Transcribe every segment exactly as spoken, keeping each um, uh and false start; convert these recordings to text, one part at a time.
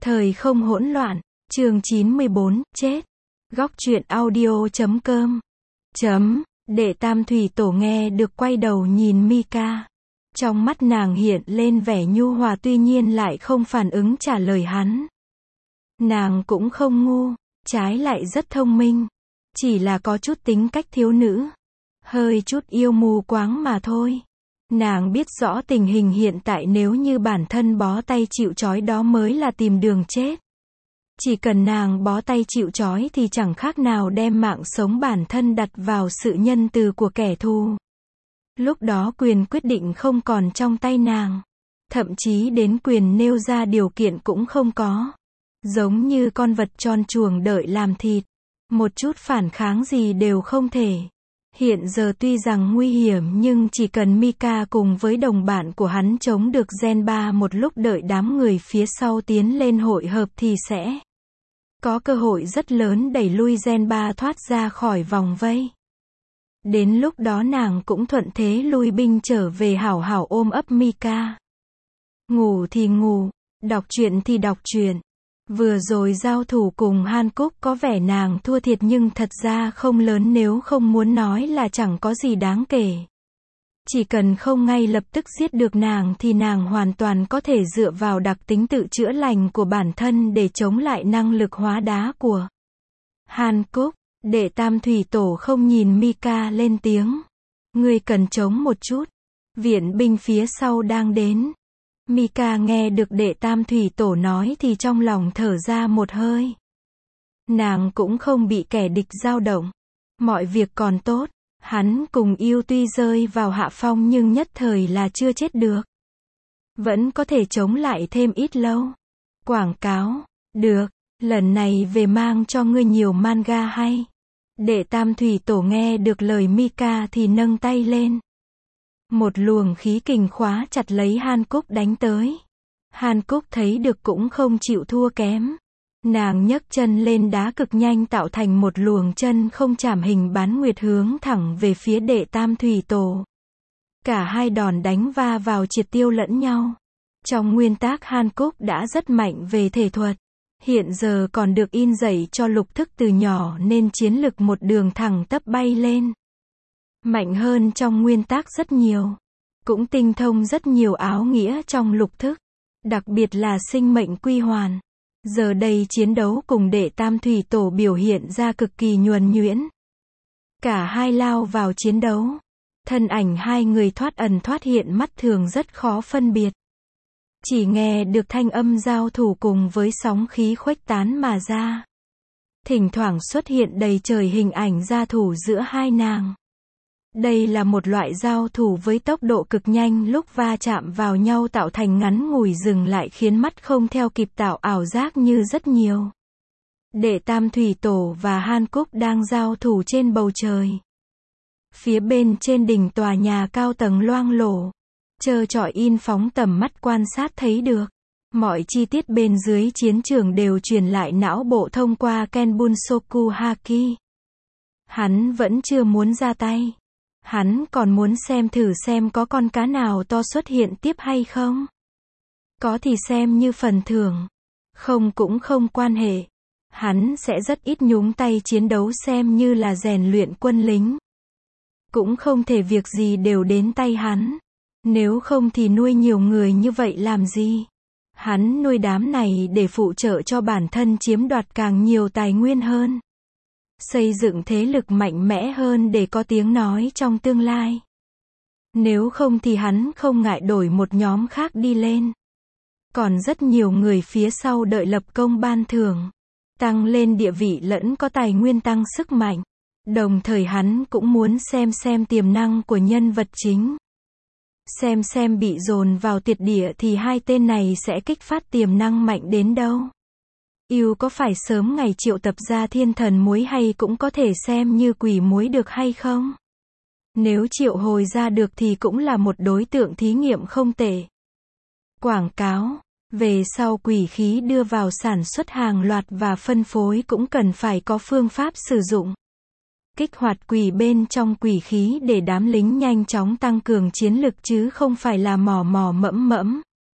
Thời không hỗn loạn, chương chín mươi bốn, chết. Góc truyện audio chấm com. Chấm, Đệ Tam Thủy Tổ nghe được quay đầu nhìn Mika. Trong mắt nàng hiện lên vẻ nhu hòa tuy nhiên lại không phản ứng trả lời hắn. Nàng cũng không ngu, trái lại rất thông minh. Chỉ là có chút tính cách thiếu nữ. Hơi chút yêu mù quáng mà thôi. Nàng biết rõ tình hình hiện tại nếu như bản thân bó tay chịu trói đó mới là tìm đường chết. Chỉ cần nàng bó tay chịu trói thì chẳng khác nào đem mạng sống bản thân đặt vào sự nhân từ của kẻ thù. Lúc đó quyền quyết định không còn trong tay nàng. Thậm chí đến quyền nêu ra điều kiện cũng không có. Giống như con vật tròn chuồng đợi làm thịt. Một chút phản kháng gì đều không thể. Hiện giờ tuy rằng nguy hiểm nhưng chỉ cần Mika cùng với đồng bạn của hắn chống được Gen ba một lúc đợi đám người phía sau tiến lên hội hợp thì sẽ có cơ hội rất lớn đẩy lui Gen ba thoát ra khỏi vòng vây. Đến lúc đó nàng cũng thuận thế lui binh trở về hảo hảo ôm ấp Mika. Ngủ thì ngủ, đọc truyện thì đọc truyện. Vừa rồi giao thủ cùng Hankook có vẻ nàng thua thiệt nhưng thật ra không lớn nếu không muốn nói là chẳng có gì đáng kể. Chỉ cần không ngay lập tức giết được nàng thì nàng hoàn toàn có thể dựa vào đặc tính tự chữa lành của bản thân để chống lại năng lực hóa đá của Hankook. Đệ Tam Thủy Tổ không nhìn Mika lên tiếng. Ngươi cần chống một chút. Viện binh phía sau đang đến. Mika nghe được Đệ Tam Thủy Tổ nói thì trong lòng thở ra một hơi. Nàng cũng không bị kẻ địch dao động. Mọi việc còn tốt. Hắn cùng yêu tuy rơi vào hạ phong nhưng nhất thời là chưa chết được. Vẫn có thể chống lại thêm ít lâu. Quảng cáo. Được. Lần này về mang cho ngươi nhiều manga hay. Đệ Tam Thủy Tổ nghe được lời Mika thì nâng tay lên. Một luồng khí kình khóa chặt lấy Hankook đánh tới. Hankook thấy được cũng không chịu thua kém. Nàng nhấc chân lên đá cực nhanh tạo thành một luồng chân không chạm hình bán nguyệt hướng thẳng về phía Đệ Tam Thủy Tổ. Cả hai đòn đánh va vào triệt tiêu lẫn nhau. Trong nguyên tắc Hankook đã rất mạnh về thể thuật. Hiện giờ còn được in dạy cho lục thức từ nhỏ nên chiến lực một đường thẳng tắp bay lên. Mạnh hơn trong nguyên tắc rất nhiều. Cũng tinh thông rất nhiều áo nghĩa trong lục thức. Đặc biệt là sinh mệnh quy hoàn. Giờ đây chiến đấu cùng Đệ Tam Thủy Tổ biểu hiện ra cực kỳ nhuần nhuyễn. Cả hai lao vào chiến đấu. Thân ảnh hai người thoát ẩn thoát hiện mắt thường rất khó phân biệt. Chỉ nghe được thanh âm giao thủ cùng với sóng khí khuếch tán mà ra. Thỉnh thoảng xuất hiện đầy trời hình ảnh giao thủ giữa hai nàng. Đây là một loại giao thủ với tốc độ cực nhanh lúc va chạm vào nhau tạo thành ngắn ngủi dừng lại khiến mắt không theo kịp tạo ảo giác như rất nhiều. Đệ Tam Thủy Tổ và Hankook đang giao thủ trên bầu trời. Phía bên trên đỉnh tòa nhà cao tầng loang lổ. Trơ trọi in phóng tầm mắt quan sát thấy được. Mọi chi tiết bên dưới chiến trường đều truyền lại não bộ thông qua Kenbunsoku Haki. Hắn vẫn chưa muốn ra tay. Hắn còn muốn xem thử xem có con cá nào to xuất hiện tiếp hay không. Có thì xem như phần thưởng. Không cũng không quan hệ. Hắn sẽ rất ít nhúng tay chiến đấu xem như là rèn luyện quân lính. Cũng không thể việc gì đều đến tay hắn. Nếu không thì nuôi nhiều người như vậy làm gì? Hắn nuôi đám này để phụ trợ cho bản thân chiếm đoạt càng nhiều tài nguyên hơn. Xây dựng thế lực mạnh mẽ hơn để có tiếng nói trong tương lai. Nếu không thì hắn không ngại đổi một nhóm khác đi lên. Còn rất nhiều người phía sau đợi lập công ban thưởng. Tăng lên địa vị lẫn có tài nguyên tăng sức mạnh. Đồng thời hắn cũng muốn xem xem tiềm năng của nhân vật chính. Xem xem bị dồn vào tuyệt địa thì hai tên này sẽ kích phát tiềm năng mạnh đến đâu. Yêu có phải sớm ngày triệu tập ra thiên thần muối hay cũng có thể xem như quỷ muối được hay không? Nếu triệu hồi ra được thì cũng là một đối tượng thí nghiệm không tệ. Quảng cáo. Về sau quỷ khí đưa vào sản xuất hàng loạt và phân phối cũng cần phải có phương pháp sử dụng. Kích hoạt quỷ bên trong quỷ khí để đám lính nhanh chóng tăng cường chiến lực chứ không phải là mò mò mẫm mẫm.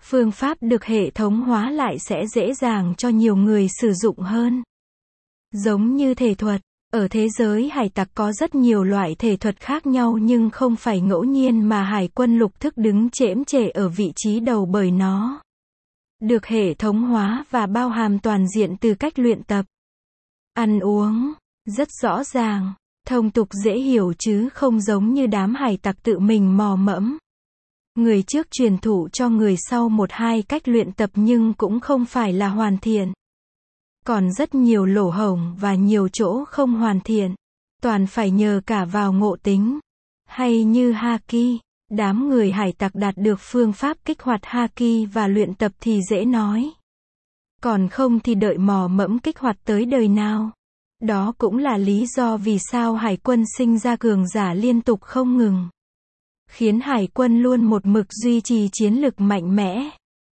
phương pháp được hệ thống hóa lại sẽ dễ dàng cho nhiều người sử dụng hơn. Giống như thể thuật, ở thế giới hải tặc có rất nhiều loại thể thuật khác nhau nhưng không phải ngẫu nhiên mà hải quân lục thức đứng chễm chệ ở vị trí đầu bởi nó được hệ thống hóa và bao hàm toàn diện từ cách luyện tập, ăn uống, rất rõ ràng, thông tục dễ hiểu chứ không giống như đám hải tặc tự mình mò mẫm. Người trước truyền thụ cho người sau một hai cách luyện tập nhưng cũng không phải là hoàn thiện. Còn rất nhiều lỗ hổng và nhiều chỗ không hoàn thiện. Toàn phải nhờ cả vào ngộ tính. Hay như Haki, đám người hải tặc đạt được phương pháp kích hoạt Haki và luyện tập thì dễ nói. Còn không thì đợi mò mẫm kích hoạt tới đời nào. Đó cũng là lý do vì sao hải quân sinh ra cường giả liên tục không ngừng. Khiến hải quân luôn một mực duy trì chiến lực mạnh mẽ.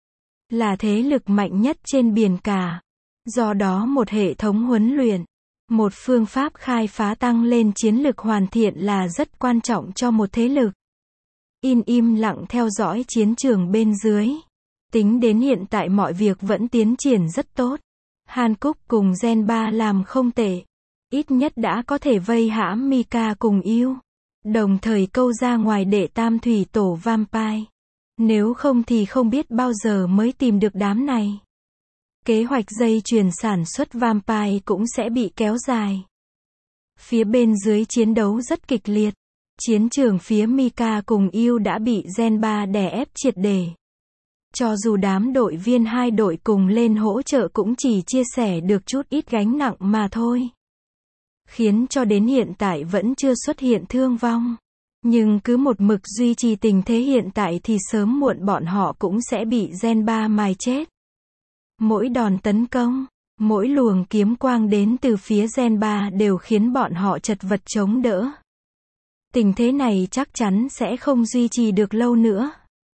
Là thế lực mạnh nhất trên biển cả. Do đó một hệ thống huấn luyện, một phương pháp khai phá tăng lên chiến lực hoàn thiện là rất quan trọng cho một thế lực. In im lặng theo dõi chiến trường bên dưới. Tính đến hiện tại mọi việc vẫn tiến triển rất tốt. Hancock cùng Gen ba làm không tệ. Ít nhất đã có thể vây hãm Mika cùng yêu. Đồng thời câu ra ngoài đệ tam thủy tổ Vampire. Nếu không thì không biết bao giờ mới tìm được đám này. Kế hoạch dây chuyền sản xuất Vampire cũng sẽ bị kéo dài. Phía bên dưới chiến đấu rất kịch liệt. Chiến trường phía Mika cùng yêu đã bị Gen ba đè ép triệt để. Cho dù đám đội viên hai đội cùng lên hỗ trợ cũng chỉ chia sẻ được chút ít gánh nặng mà thôi. Khiến cho đến hiện tại vẫn chưa xuất hiện thương vong. Nhưng cứ một mực duy trì tình thế hiện tại thì sớm muộn bọn họ cũng sẽ bị Gen ba mài chết. Mỗi đòn tấn công, mỗi luồng kiếm quang đến từ phía Gen ba đều khiến bọn họ chật vật chống đỡ. Tình thế này chắc chắn sẽ không duy trì được lâu nữa.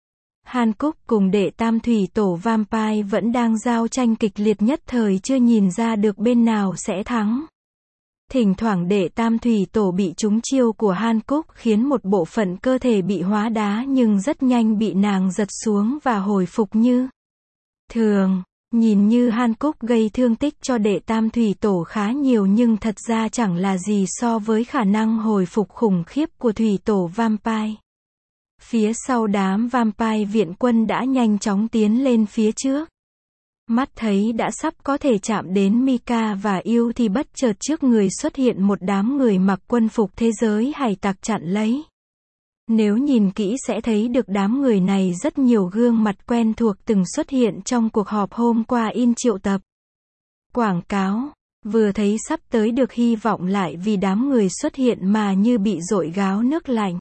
Hancock cùng đệ tam thủy tổ Vampire vẫn đang giao tranh kịch liệt nhất thời chưa nhìn ra được bên nào sẽ thắng. Thỉnh thoảng đệ tam thủy tổ bị trúng chiêu của Hancock khiến một bộ phận cơ thể bị hóa đá nhưng rất nhanh bị nàng giật xuống và hồi phục như thường. Nhìn như Hancock gây thương tích cho đệ tam thủy tổ khá nhiều nhưng thật ra chẳng là gì so với khả năng hồi phục khủng khiếp của thủy tổ Vampire. Phía sau đám Vampire viện quân đã nhanh chóng tiến lên phía trước. Mắt thấy đã sắp có thể chạm đến Mika và yêu thì bất chợt trước người xuất hiện một đám người mặc quân phục thế giới hải tặc chặn lấy. Nếu nhìn kỹ sẽ thấy được đám người này rất nhiều gương mặt quen thuộc từng xuất hiện trong cuộc họp hôm qua in triệu tập. Quảng cáo, vừa thấy sắp tới được hy vọng lại vì đám người xuất hiện mà như bị dội gáo nước lạnh.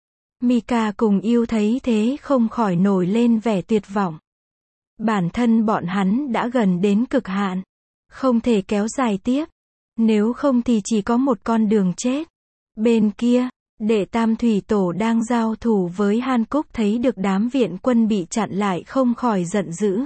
Mika cùng yêu thấy thế không khỏi nổi lên vẻ tuyệt vọng. Bản thân bọn hắn đã gần đến cực hạn. Không thể kéo dài tiếp. Nếu không thì chỉ có một con đường chết. Bên kia, đệ tam thủy tổ đang giao thủ với Hancock thấy được đám viện quân bị chặn lại không khỏi giận dữ.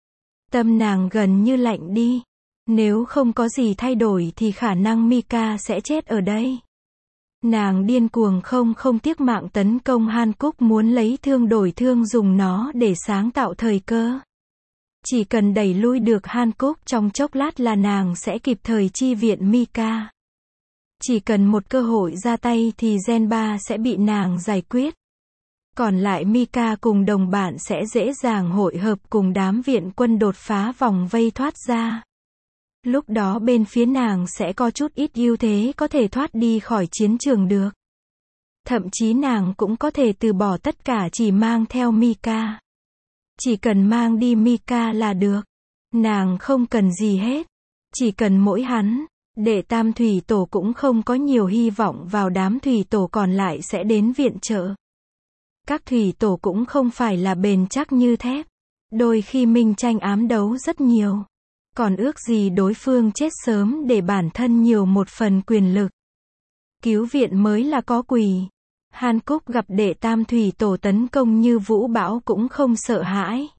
Tâm nàng gần như lạnh đi. Nếu không có gì thay đổi thì khả năng Mika sẽ chết ở đây. Nàng điên cuồng không không tiếc mạng tấn công Hancock muốn lấy thương đổi thương dùng nó để sáng tạo thời cơ. Chỉ cần đẩy lui được Hancock trong chốc lát là nàng sẽ kịp thời chi viện Mika. Chỉ cần một cơ hội ra tay thì Gen ba sẽ bị nàng giải quyết. Còn lại Mika cùng đồng bạn sẽ dễ dàng hội hợp cùng đám viện quân đột phá vòng vây thoát ra. Lúc đó bên phía nàng sẽ có chút ít ưu thế có thể thoát đi khỏi chiến trường được. Thậm chí nàng cũng có thể từ bỏ tất cả chỉ mang theo Mika. Chỉ cần mang đi Mika là được. Nàng không cần gì hết. Chỉ cần mỗi hắn. Đệ tam thủy tổ cũng không có nhiều hy vọng vào đám thủy tổ còn lại sẽ đến viện trợ. Các thủy tổ cũng không phải là bền chắc như thép. Đôi khi minh tranh ám đấu rất nhiều. Còn ước gì đối phương chết sớm để bản thân nhiều một phần quyền lực. Cứu viện mới là có quỷ. Hancock gặp đệ tam thủy tổ tấn công như vũ bão cũng không sợ hãi.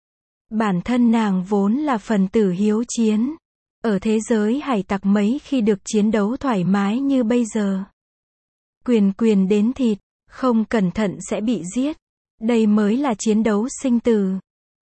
Bản thân nàng vốn là phần tử hiếu chiến. Ở thế giới hải tặc mấy khi được chiến đấu thoải mái như bây giờ. Quyền quyền đến thịt, không cẩn thận sẽ bị giết. Đây mới là chiến đấu sinh tử.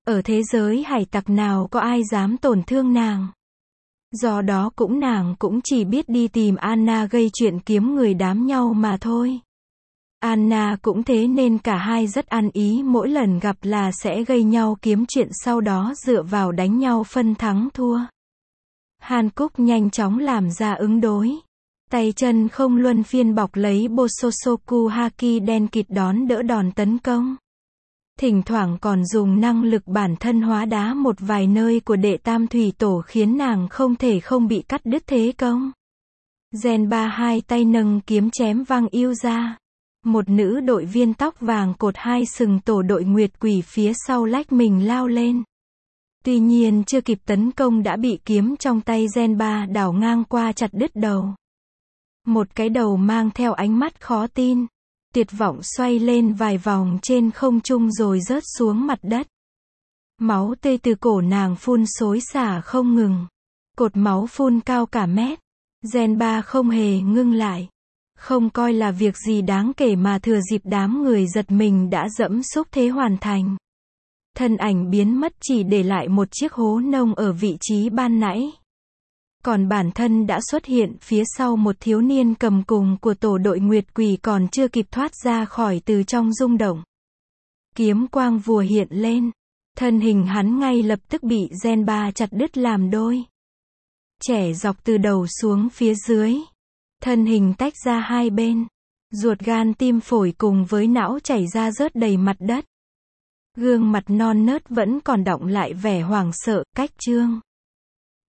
Ở thế giới hải tặc nào có ai dám tổn thương nàng. Do đó cũng nàng cũng chỉ biết đi tìm Anna gây chuyện kiếm người đám nhau mà thôi. Anna cũng thế nên cả hai rất ăn ý, mỗi lần gặp là sẽ gây nhau kiếm chuyện, sau đó dựa vào đánh nhau phân thắng thua. Hancock nhanh chóng làm ra ứng đối. Tay chân không luân phiên bọc lấy Bososoku Haki đen kịt đón đỡ đòn tấn công. Thỉnh thoảng còn dùng năng lực bản thân hóa đá một vài nơi của đệ tam thủy tổ khiến nàng không thể không bị cắt đứt thế công. Genba hai tay nâng kiếm chém văng yêu ra. Một nữ đội viên tóc vàng cột hai sừng tổ đội Nguyệt Quỷ phía sau lách mình lao lên. Tuy nhiên chưa kịp tấn công đã bị kiếm trong tay Genba đảo ngang qua chặt đứt đầu. Một cái đầu mang theo ánh mắt khó tin, tuyệt vọng xoay lên vài vòng trên không trung rồi rớt xuống mặt đất. Máu tươi từ cổ nàng phun xối xả không ngừng. Cột máu phun cao cả mét. Genba không hề ngưng lại. Không coi là việc gì đáng kể mà thừa dịp đám người giật mình đã dẫm xúc thế hoàn thành. Thân ảnh biến mất chỉ để lại một chiếc hố nông ở vị trí ban nãy. Còn bản thân đã xuất hiện phía sau một thiếu niên cầm cùng của tổ đội Nguyệt Quỷ còn chưa kịp thoát ra khỏi từ trong rung động. Kiếm quang vùa hiện lên. Thân hình hắn ngay lập tức bị Genba chặt đứt làm đôi. Chẻ dọc từ đầu xuống phía dưới. Thân hình tách ra hai bên. Ruột gan tim phổi cùng với não chảy ra rớt đầy mặt đất. Gương mặt non nớt vẫn còn đọng lại vẻ hoảng sợ, cách trương.